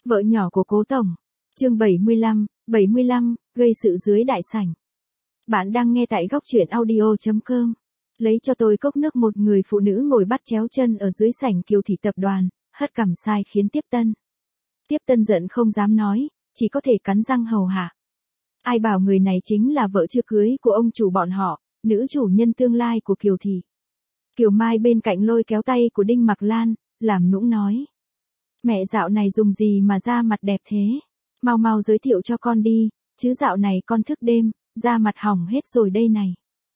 Vợ nhỏ của Cố Tổng. Chương 75, gây sự dưới đại sảnh. Bạn đang nghe tại góc truyện audio.com. Lấy cho tôi cốc nước. Một người phụ nữ ngồi bắt chéo chân ở dưới sảnh Kiều Thị tập đoàn, hất cằm sai khiến Tiếp Tân. Tiếp Tân giận không dám nói, chỉ có thể cắn răng hầu hạ. Ai bảo người này chính là vợ chưa cưới của ông chủ bọn họ, nữ chủ nhân tương lai của Kiều Thị. Kiều Mai bên cạnh lôi kéo tay của Đinh Mặc Lan, làm nũng nói. Mẹ dạo này dùng gì mà da mặt đẹp thế? Mau mau giới thiệu cho con đi, chứ dạo này con thức đêm, da mặt hỏng hết rồi đây này.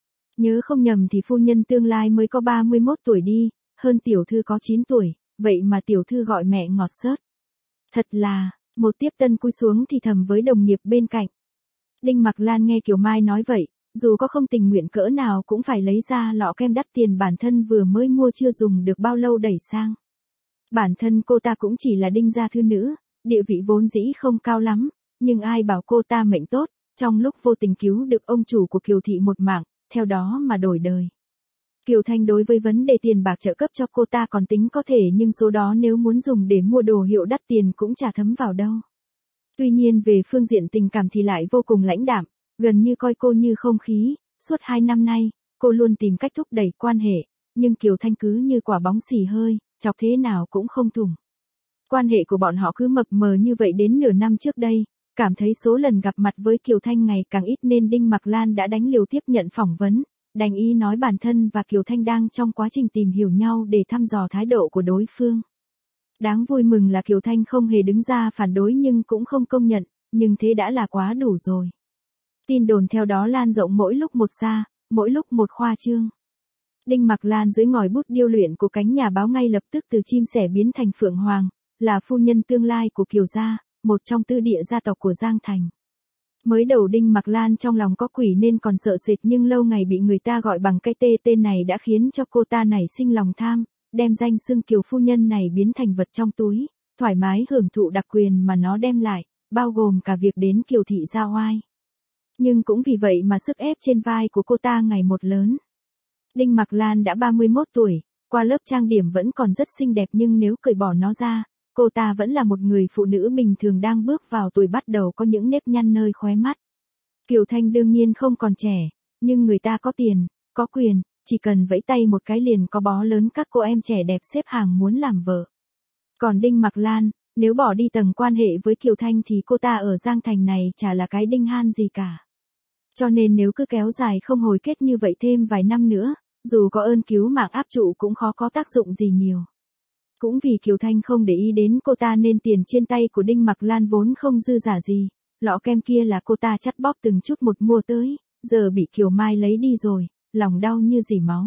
Nhớ không nhầm thì phu nhân tương lai mới có 31 tuổi đi, hơn tiểu thư có 9 tuổi, vậy mà tiểu thư gọi mẹ ngọt xớt. Thật là, một Tiếp Tân cúi xuống thì thầm với đồng nghiệp bên cạnh. Đinh Mặc Lan nghe Kiều Mai nói vậy, dù có không tình nguyện cỡ nào cũng phải lấy ra lọ kem đắt tiền bản thân vừa mới mua chưa dùng được bao lâu đẩy sang. Bản thân cô ta cũng chỉ là Đinh gia thư nữ, địa vị vốn dĩ không cao lắm, nhưng ai bảo cô ta mệnh tốt, trong lúc vô tình cứu được ông chủ của Kiều Thị một mạng, theo đó mà đổi đời. Kiều Thanh đối với vấn đề tiền bạc trợ cấp cho cô ta còn tính có thể, nhưng số đó nếu muốn dùng để mua đồ hiệu đắt tiền cũng chả thấm vào đâu. Tuy nhiên về phương diện tình cảm thì lại vô cùng lãnh đạm, gần như coi cô như không khí. Suốt 2 năm nay, cô luôn tìm cách thúc đẩy quan hệ, nhưng Kiều Thanh cứ như quả bóng xì hơi, chọc thế nào cũng không thủng. Quan hệ của bọn họ cứ mập mờ như vậy đến nửa năm trước đây, cảm thấy số lần gặp mặt với Kiều Thanh ngày càng ít nên Đinh Mặc Lan đã đánh liều tiếp nhận phỏng vấn, đành ý nói bản thân và Kiều Thanh đang trong quá trình tìm hiểu nhau để thăm dò thái độ của đối phương. Đáng vui mừng là Kiều Thanh không hề đứng ra phản đối nhưng cũng không công nhận, nhưng thế đã là quá đủ rồi. Tin đồn theo đó lan rộng mỗi lúc một xa, mỗi lúc một khoa trương. Đinh Mặc Lan dưới ngòi bút điêu luyện của cánh nhà báo ngay lập tức từ chim sẻ biến thành phượng hoàng, là phu nhân tương lai của Kiều gia, một trong tư địa gia tộc của Giang Thành. Mới đầu Đinh Mặc Lan trong lòng có quỷ nên còn sợ sệt, nhưng lâu ngày bị người ta gọi bằng cái tên này đã khiến cho cô ta nảy sinh lòng tham, đem danh xưng Kiều phu nhân này biến thành vật trong túi, thoải mái hưởng thụ đặc quyền mà nó đem lại, bao gồm cả việc đến Kiều Thị ra oai. Nhưng cũng vì vậy mà sức ép trên vai của cô ta ngày một lớn. Đinh Mặc Lan đã 31 tuổi, qua lớp trang điểm vẫn còn rất xinh đẹp, nhưng nếu cởi bỏ nó ra, cô ta vẫn là một người phụ nữ bình thường đang bước vào tuổi bắt đầu có những nếp nhăn nơi khóe mắt. Kiều Thanh đương nhiên không còn trẻ, nhưng người ta có tiền, có quyền, chỉ cần vẫy tay một cái liền có bó lớn các cô em trẻ đẹp xếp hàng muốn làm vợ. Còn Đinh Mặc Lan, nếu bỏ đi tầng quan hệ với Kiều Thanh thì cô ta ở Giang Thành này chả là cái đinh han gì cả. Cho nên nếu cứ kéo dài không hồi kết như vậy thêm vài năm nữa, dù có ơn cứu mạng áp trụ cũng khó có tác dụng gì nhiều. Cũng vì Kiều Thanh không để ý đến cô ta nên tiền trên tay của Đinh Mặc Lan vốn không dư giả gì, lọ kem kia là cô ta chắt bóp từng chút một mua tới, giờ bị Kiều Mai lấy đi rồi, lòng đau như dỉ máu.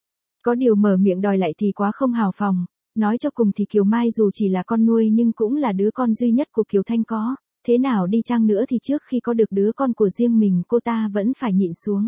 Có điều mở miệng đòi lại thì quá không hào phóng, nói cho cùng thì Kiều Mai dù chỉ là con nuôi nhưng cũng là đứa con duy nhất của Kiều Thanh có, thế nào đi chăng nữa thì trước khi có được đứa con của riêng mình cô ta vẫn phải nhịn xuống.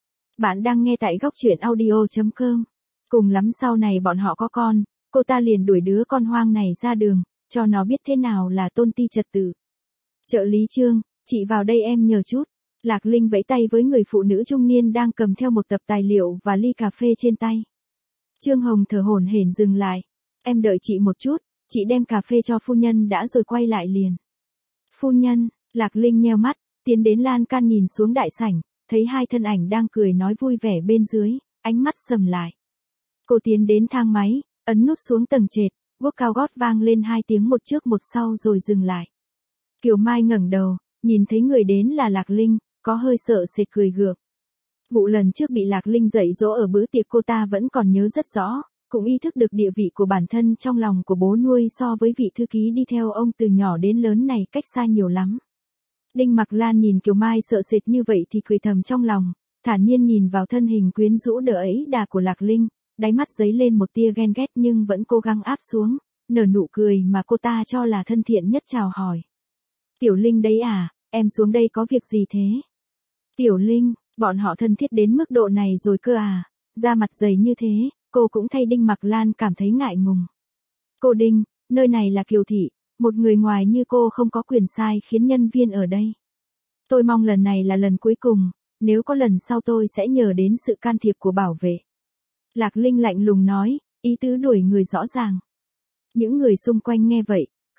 Bạn đang nghe tại góc truyện audio.com. Cùng lắm sau này bọn họ có con, cô ta liền đuổi đứa con hoang này ra đường, cho nó biết thế nào là tôn ti trật tự. Trợ lý Trương, chị vào đây em nhờ chút. Lạc Linh vẫy tay với người phụ nữ trung niên đang cầm theo một tập tài liệu và ly cà phê trên tay. Trương Hồng thở hổn hển dừng lại. Em đợi chị một chút, chị đem cà phê cho phu nhân đã rồi quay lại liền. Phu nhân, Lạc Linh nheo mắt, tiến đến lan can nhìn xuống đại sảnh, thấy hai thân ảnh đang cười nói vui vẻ bên dưới, ánh mắt sầm lại. Cô tiến đến thang máy, ấn nút xuống tầng trệt, guốc cao gót vang lên 2 tiếng một trước một sau rồi dừng lại. Kiều Mai ngẩng đầu, nhìn thấy người đến là Lạc Linh, có hơi sợ sệt cười gượng. Vụ lần trước bị Lạc Linh dạy dỗ ở bữa tiệc cô ta vẫn còn nhớ rất rõ, cũng ý thức được địa vị của bản thân trong lòng của bố nuôi so với vị thư ký đi theo ông từ nhỏ đến lớn này cách xa nhiều lắm. Đinh Mặc Lan nhìn Kiều Mai sợ sệt như vậy thì cười thầm trong lòng, thản nhiên nhìn vào thân hình quyến rũ đỡ ấy đà của Lạc Linh, đáy mắt dấy lên một tia ghen ghét nhưng vẫn cố gắng áp xuống, nở nụ cười mà cô ta cho là thân thiện nhất chào hỏi. Tiểu Linh đấy à, em xuống đây có việc gì thế? Tiểu Linh, bọn họ thân thiết đến mức độ này rồi cơ à, da mặt dày như thế, cô cũng thay Đinh Mặc Lan cảm thấy ngại ngùng. Cô Đinh, nơi này là Kiều Thị, một người ngoài như cô không có quyền sai khiến nhân viên ở đây. Tôi mong lần này là lần cuối cùng, nếu có lần sau tôi sẽ nhờ đến sự can thiệp của bảo vệ. Lạc Linh lạnh lùng nói, ý tứ đuổi người rõ ràng. Những người xung quanh nghe vậy,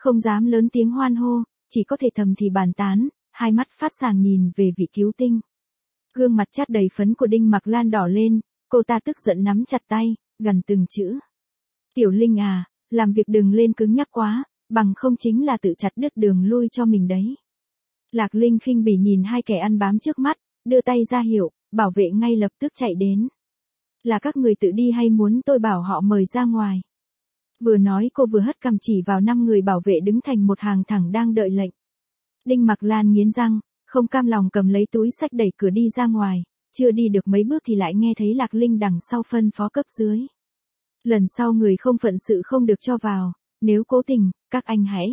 Không dám lớn tiếng hoan hô, chỉ có thể thầm thì bàn tán, hai mắt phát sáng nhìn về vị cứu tinh. Gương mặt chát đầy phấn của Đinh Mặc Lan đỏ lên, cô ta tức giận nắm chặt tay, gằn từng chữ. Tiểu Linh à, làm việc đừng lên cứng nhắc quá, bằng không chính là tự chặt đứt đường lui cho mình đấy. Lạc Linh khinh bỉ nhìn hai kẻ ăn bám trước mắt, đưa tay ra hiệu, bảo vệ ngay lập tức chạy đến. Là các người tự đi hay muốn tôi bảo họ mời ra ngoài? Vừa nói cô vừa hất cằm chỉ vào 5 người bảo vệ đứng thành một hàng thẳng đang đợi lệnh. Đinh Mặc Lan nghiến răng, không cam lòng cầm lấy túi xách đẩy cửa đi ra ngoài, chưa đi được mấy bước thì lại nghe thấy Lạc Linh đằng sau phân phó cấp dưới. Lần sau người không phận sự không được cho vào, nếu cố tình, các anh hãy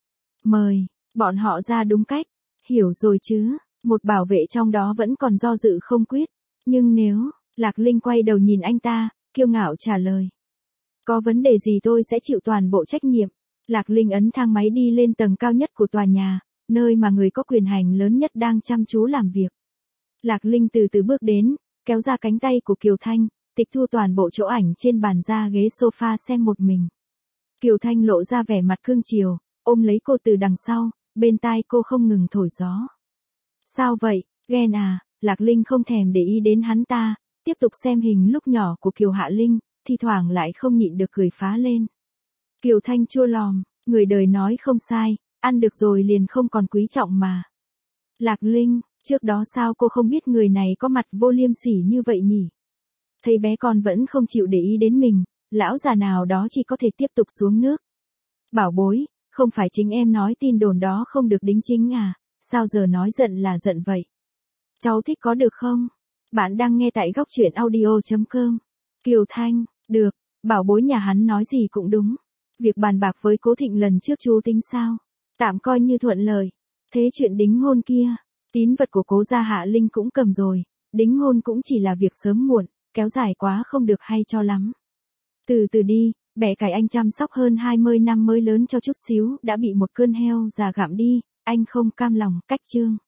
mời bọn họ ra đúng cách, hiểu rồi chứ? Một bảo vệ trong đó vẫn còn do dự không quyết, nhưng nếu, Lạc Linh quay đầu nhìn anh ta, kiêu ngạo trả lời. Có vấn đề gì tôi sẽ chịu toàn bộ trách nhiệm. Lạc Linh ấn thang máy đi lên tầng cao nhất của tòa nhà, nơi mà người có quyền hành lớn nhất đang chăm chú làm việc. Lạc Linh từ từ bước đến, kéo ra cánh tay của Kiều Thanh, tịch thu toàn bộ chỗ ảnh trên bàn ra ghế sofa xem một mình. Kiều Thanh lộ ra vẻ mặt cương chiều, ôm lấy cô từ đằng sau, bên tai cô không ngừng thổi gió. Sao vậy, ghen à? Lạc Linh không thèm để ý đến hắn ta, tiếp tục xem hình lúc nhỏ của Kiều Hạ Linh, thi thoảng lại không nhịn được cười phá lên. Kiều Thanh chua lòm, người đời nói không sai, ăn được rồi liền không còn quý trọng mà. Lạc Linh, trước đó sao cô không biết người này có mặt vô liêm sỉ như vậy nhỉ? Thấy bé con vẫn không chịu để ý đến mình, lão già nào đó chỉ có thể tiếp tục xuống nước. Bảo bối, không phải chính em nói tin đồn đó không được đính chính à, sao giờ nói giận là giận vậy? Cháu thích có được không? Bạn đang nghe tại góc truyện audio.com. Kiều Thanh, được, bảo bối nhà hắn nói gì cũng đúng. Việc bàn bạc với Cố Thịnh lần trước chú tính sao? Tạm coi như thuận lời. Thế chuyện đính hôn kia, tín vật của Cố gia Hạ Linh cũng cầm rồi, đính hôn cũng chỉ là việc sớm muộn, kéo dài quá không được hay cho lắm. Từ từ đi, bẻ cải anh chăm sóc hơn 20 năm mới lớn cho chút xíu đã bị một cơn heo già gặm đi, anh không cam lòng. Cách chương